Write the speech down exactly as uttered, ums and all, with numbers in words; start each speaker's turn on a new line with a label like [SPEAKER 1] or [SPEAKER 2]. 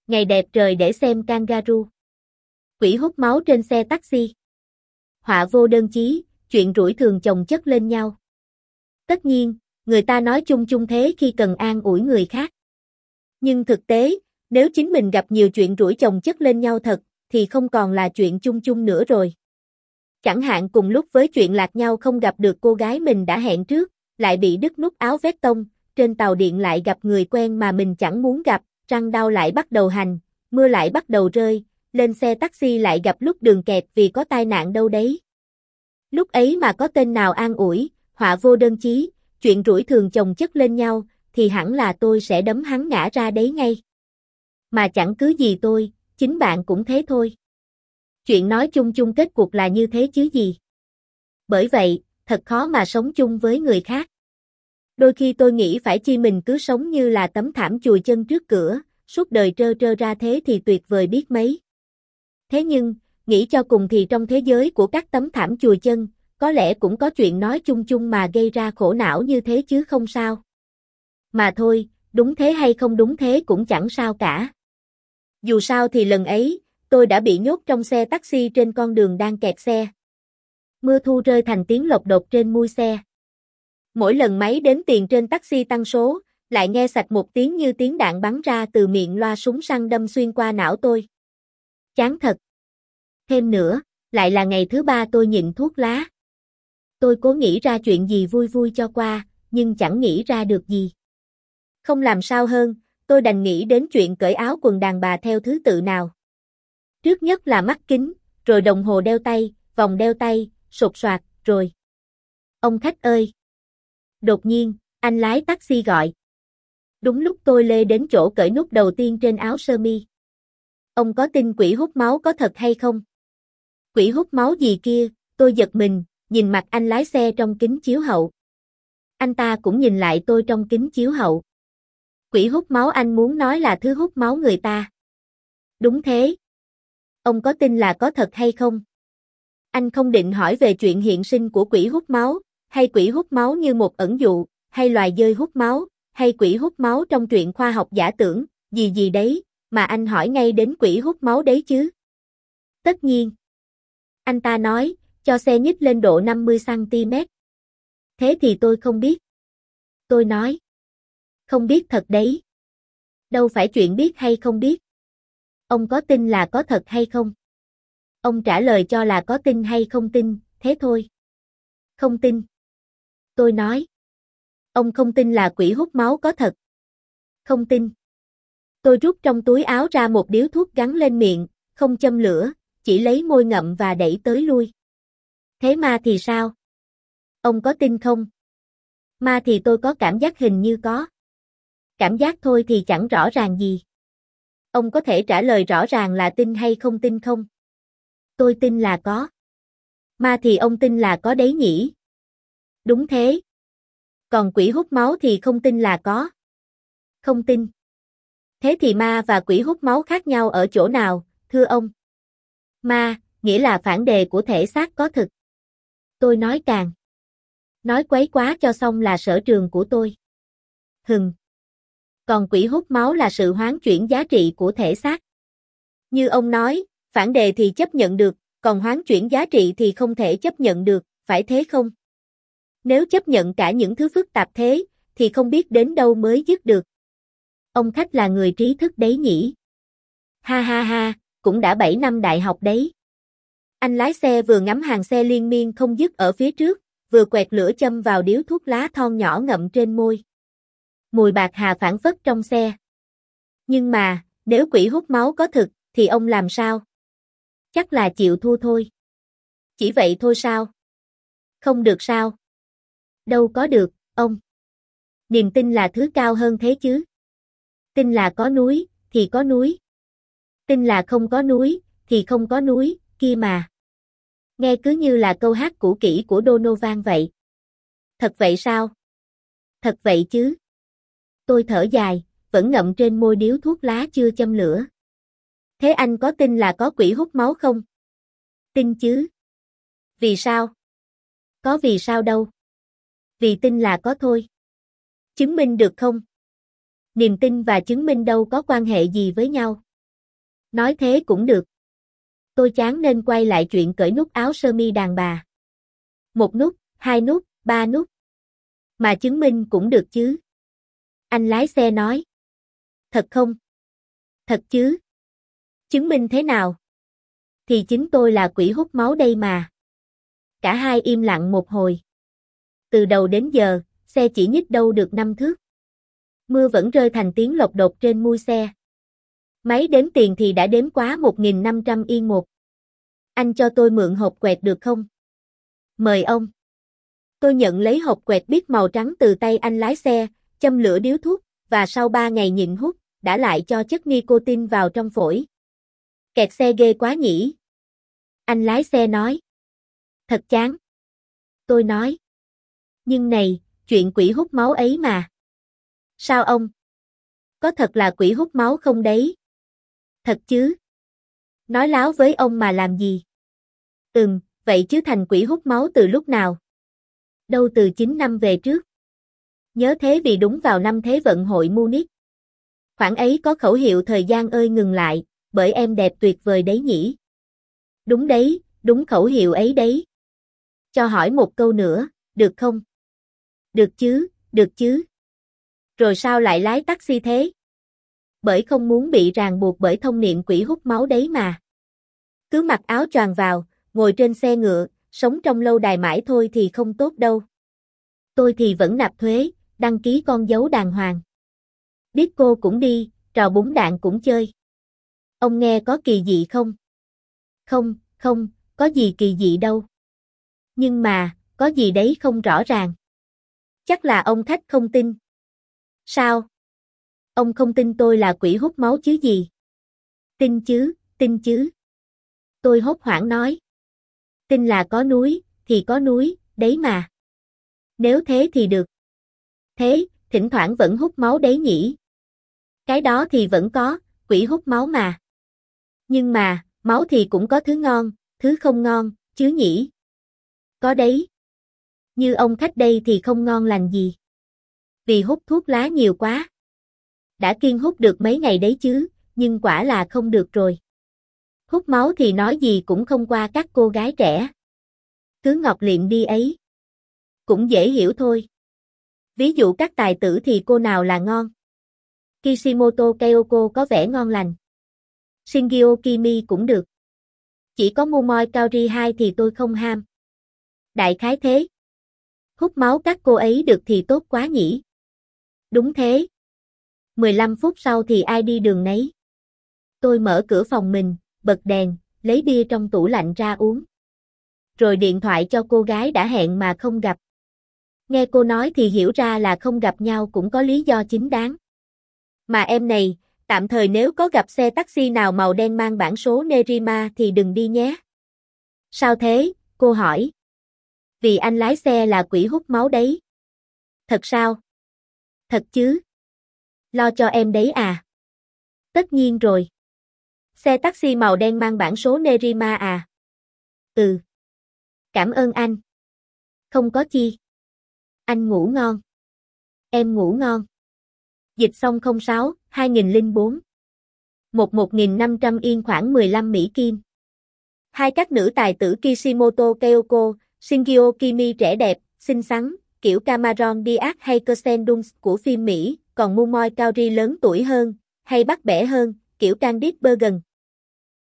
[SPEAKER 1] Ngày đẹp trời để xem kangaroo. Quỷ hút máu trên xe taxi. Họa vô đơn chí, chuyện rủi thường chồng chất lên nhau. Tất nhiên, người ta nói chung chung thế khi cần an ủi người khác. Nhưng thực tế, nếu chính mình gặp nhiều chuyện rủi chồng chất lên nhau thật, thì không còn là chuyện chung chung nữa rồi. Chẳng hạn cùng lúc với chuyện lạc nhau không gặp được cô gái mình đã hẹn trước, lại bị đứt nút áo vest tông, trên tàu điện lại gặp người quen mà mình chẳng muốn gặp, răng đau lại bắt đầu hành, mưa lại bắt đầu rơi, lên xe taxi lại gặp lúc đường kẹt vì có tai nạn đâu đấy. Lúc ấy mà có tên nào an ủi, họa vô đơn chí, chuyện rủi thường chồng chất lên nhau, thì hẳn là tôi sẽ đấm hắn ngã ra đấy ngay. Mà chẳng cứ gì tôi, chính bạn cũng thế thôi. Chuyện nói chung chung kết cuộc là như thế chứ gì. Bởi vậy, thật khó mà sống chung với người khác. Đôi khi tôi nghĩ phải chi mình cứ sống như là tấm thảm chùi chân trước cửa, suốt đời trơ trơ ra thế thì tuyệt vời biết mấy. Thế nhưng, nghĩ cho cùng thì trong thế giới của các tấm thảm chùi chân, có lẽ cũng có chuyện nói chung chung mà gây ra khổ não như thế chứ không sao. Mà thôi, đúng thế hay không đúng thế cũng chẳng sao cả. Dù sao thì lần ấy, tôi đã bị nhốt trong xe taxi trên con đường đang kẹt xe. Mưa thu rơi thành tiếng lộc độc trên mui xe. Mỗi lần máy đếm tiền trên taxi tăng số, lại nghe sạch một tiếng như tiếng đạn bắn ra từ miệng loa súng săn đâm xuyên qua não tôi. Chán thật. Thêm nữa, lại là ngày thứ ba tôi nhịn thuốc lá. Tôi cố nghĩ ra chuyện gì vui vui cho qua, nhưng chẳng nghĩ ra được gì. Không làm sao hơn, tôi đành nghĩ đến chuyện cởi áo quần đàn bà theo thứ tự nào. Trước nhất là mắt kính, rồi đồng hồ đeo tay, vòng đeo tay, sột soạt, rồi. Ông khách ơi! Đột nhiên, anh lái taxi gọi. Đúng lúc tôi lê đến chỗ cởi nút đầu tiên trên áo sơ mi. Ông có tin quỷ hút máu có thật hay không? Quỷ hút máu gì kia, tôi giật mình, nhìn mặt anh lái xe trong kính chiếu hậu. Anh ta cũng nhìn lại tôi trong kính chiếu hậu. Quỷ hút máu anh muốn nói là thứ hút máu người ta. Đúng thế. Ông có tin là có thật hay không? Anh không định hỏi về chuyện hiện sinh của quỷ hút máu, hay quỷ hút máu như một ẩn dụ, hay loài dơi hút máu, hay quỷ hút máu trong truyện khoa học giả tưởng, gì gì đấy, mà anh hỏi ngay đến quỷ hút máu đấy chứ. Tất nhiên. Anh ta nói, cho xe nhích lên độ năm mươi xăng ti mét. Thế thì tôi không biết. Tôi nói. Không biết thật đấy. Đâu phải chuyện biết hay không biết. Ông có tin là có thật hay không? Ông trả lời cho là có tin hay không tin, thế thôi. Không tin. Tôi nói. Ông không tin là quỷ hút máu có thật. Không tin. Tôi rút trong túi áo ra một điếu thuốc gắn lên miệng, không châm lửa, chỉ lấy môi ngậm và đẩy tới lui. Thế ma thì sao? Ông có tin không? Ma thì tôi có cảm giác hình như có. Cảm giác thôi thì chẳng rõ ràng gì. Ông có thể trả lời rõ ràng là tin hay không tin không? Tôi tin là có. Ma thì ông tin là có đấy nhỉ? Đúng thế. Còn quỷ hút máu thì không tin là có. Không tin. Thế thì ma và quỷ hút máu khác nhau ở chỗ nào, thưa ông? Ma, nghĩa là phản đề của thể xác có thực. Tôi nói càng. Nói quấy quá cho xong là sở trường của tôi. Hừm. Còn quỷ hút máu là sự hoán chuyển giá trị của thể xác. Như ông nói, phản đề thì chấp nhận được, còn hoán chuyển giá trị thì không thể chấp nhận được, phải thế không? Nếu chấp nhận cả những thứ phức tạp thế, thì không biết đến đâu mới dứt được. Ông khách là người trí thức đấy nhỉ? Ha ha ha, cũng đã bảy năm đại học đấy. Anh lái xe vừa ngắm hàng xe liên miên không dứt ở phía trước, vừa quẹt lửa châm vào điếu thuốc lá thon nhỏ ngậm trên môi. Mùi bạc hà phảng phất trong xe. Nhưng mà, nếu quỷ hút máu có thực, thì ông làm sao? Chắc là chịu thua thôi. Chỉ vậy thôi sao? Không được sao? Đâu có được, ông. Niềm tin là thứ cao hơn thế chứ. Tin là có núi, thì có núi. Tin là không có núi, thì không có núi, kia mà. Nghe cứ như là câu hát cũ kỹ của Donovan vậy. Thật vậy sao? Thật vậy chứ. Tôi thở dài, vẫn ngậm trên môi điếu thuốc lá chưa châm lửa. Thế anh có tin là có quỷ hút máu không? Tin chứ. Vì sao? Có vì sao đâu. Vì tin là có thôi. Chứng minh được không? Niềm tin và chứng minh đâu có quan hệ gì với nhau. Nói thế cũng được. Tôi chán nên quay lại chuyện cởi nút áo sơ mi đàn bà. Một nút, hai nút, ba nút. Mà chứng minh cũng được chứ. Anh lái xe nói. Thật không? Thật chứ? Chứng minh thế nào? Thì chính tôi là quỷ hút máu đây mà. Cả hai im lặng một hồi. Từ đầu đến giờ, xe chỉ nhích đâu được năm thước. Mưa vẫn rơi thành tiếng lộc độc trên mui xe. Máy đếm tiền thì đã đếm quá một nghìn năm trăm yên một. Anh cho tôi mượn hộp quẹt được không? Mời ông. Tôi nhận lấy hộp quẹt bít màu trắng từ tay anh lái xe, châm lửa điếu thuốc, và sau ba ngày nhịn hút, đã lại cho chất nicotine vào trong phổi. Kẹt xe ghê quá nhỉ? Anh lái xe nói. Thật chán. Tôi nói. Nhưng này, chuyện quỷ hút máu ấy mà. Sao ông? Có thật là quỷ hút máu không đấy? Thật chứ? Nói láo với ông mà làm gì? Ừm, vậy chứ thành quỷ hút máu từ lúc nào? Đâu từ chín năm về trước. Nhớ thế vì đúng vào năm Thế vận hội Munich. Khoảng ấy có khẩu hiệu thời gian ơi ngừng lại, bởi em đẹp tuyệt vời đấy nhỉ? Đúng đấy, đúng khẩu hiệu ấy đấy. Cho hỏi một câu nữa, được không? Được chứ, được chứ. Rồi sao lại lái taxi thế? Bởi không muốn bị ràng buộc bởi thông niệm quỷ hút máu đấy mà. Cứ mặc áo choàng vào, ngồi trên xe ngựa, sống trong lâu đài mãi thôi thì không tốt đâu. Tôi thì vẫn nạp thuế, đăng ký con dấu đàng hoàng. Disco cũng đi, trò búng đạn cũng chơi. Ông nghe có kỳ dị không? Không, không, có gì kỳ dị đâu. Nhưng mà, có gì đấy không rõ ràng. Chắc là ông khách không tin. Sao? Ông không tin tôi là quỷ hút máu chứ gì? Tin chứ, tin chứ. Tôi hốt hoảng nói. Tin là có núi, thì có núi, đấy mà. Nếu thế thì được. Thế, thỉnh thoảng vẫn hút máu đấy nhỉ? Cái đó thì vẫn có, quỷ hút máu mà. Nhưng mà, máu thì cũng có thứ ngon, thứ không ngon, chứ nhỉ? Có đấy. Như ông khách đây thì không ngon lành gì. Vì hút thuốc lá nhiều quá. Đã kiêng hút được mấy ngày đấy chứ, nhưng quả là không được rồi. Hút máu thì nói gì cũng không qua các cô gái trẻ. Cứ ngọt liệm đi ấy. Cũng dễ hiểu thôi. Ví dụ các tài tử thì cô nào là ngon? Kishimoto Kayoko có vẻ ngon lành. Shingio Kimi cũng được. Chỉ có Momoi Kaori hai thì tôi không ham. Đại khái thế. Hút máu các cô ấy được thì tốt quá nhỉ? Đúng thế. mười lăm phút sau thì ai đi đường nấy. Tôi mở cửa phòng mình, bật đèn, lấy bia trong tủ lạnh ra uống. Rồi điện thoại cho cô gái đã hẹn mà không gặp. Nghe cô nói thì hiểu ra là không gặp nhau cũng có lý do chính đáng. Mà em này, tạm thời nếu có gặp xe taxi nào màu đen mang bản số Nerima thì đừng đi nhé. Sao thế? Cô hỏi. Vì anh lái xe là quỷ hút máu đấy. Thật sao? Thật chứ? Lo cho em đấy à? Tất nhiên rồi. Xe taxi màu đen mang bản số Nerima à? Ừ. Cảm ơn anh. Không có chi. Anh ngủ ngon. Em ngủ ngon. Dịch xong không sáu, hai nghìn lẻ bốn. Một một nghìn năm trăm yên khoảng mười lăm Mỹ Kim. Hai các nữ tài tử Kishimoto Kayoko, Shingio Kimi trẻ đẹp, xinh xắn, kiểu Cameron Diaz hay Kirsten Dunst của phim Mỹ, còn Momoi Kaori lớn tuổi hơn, hay bắt bẻ hơn, kiểu Candice Bergen.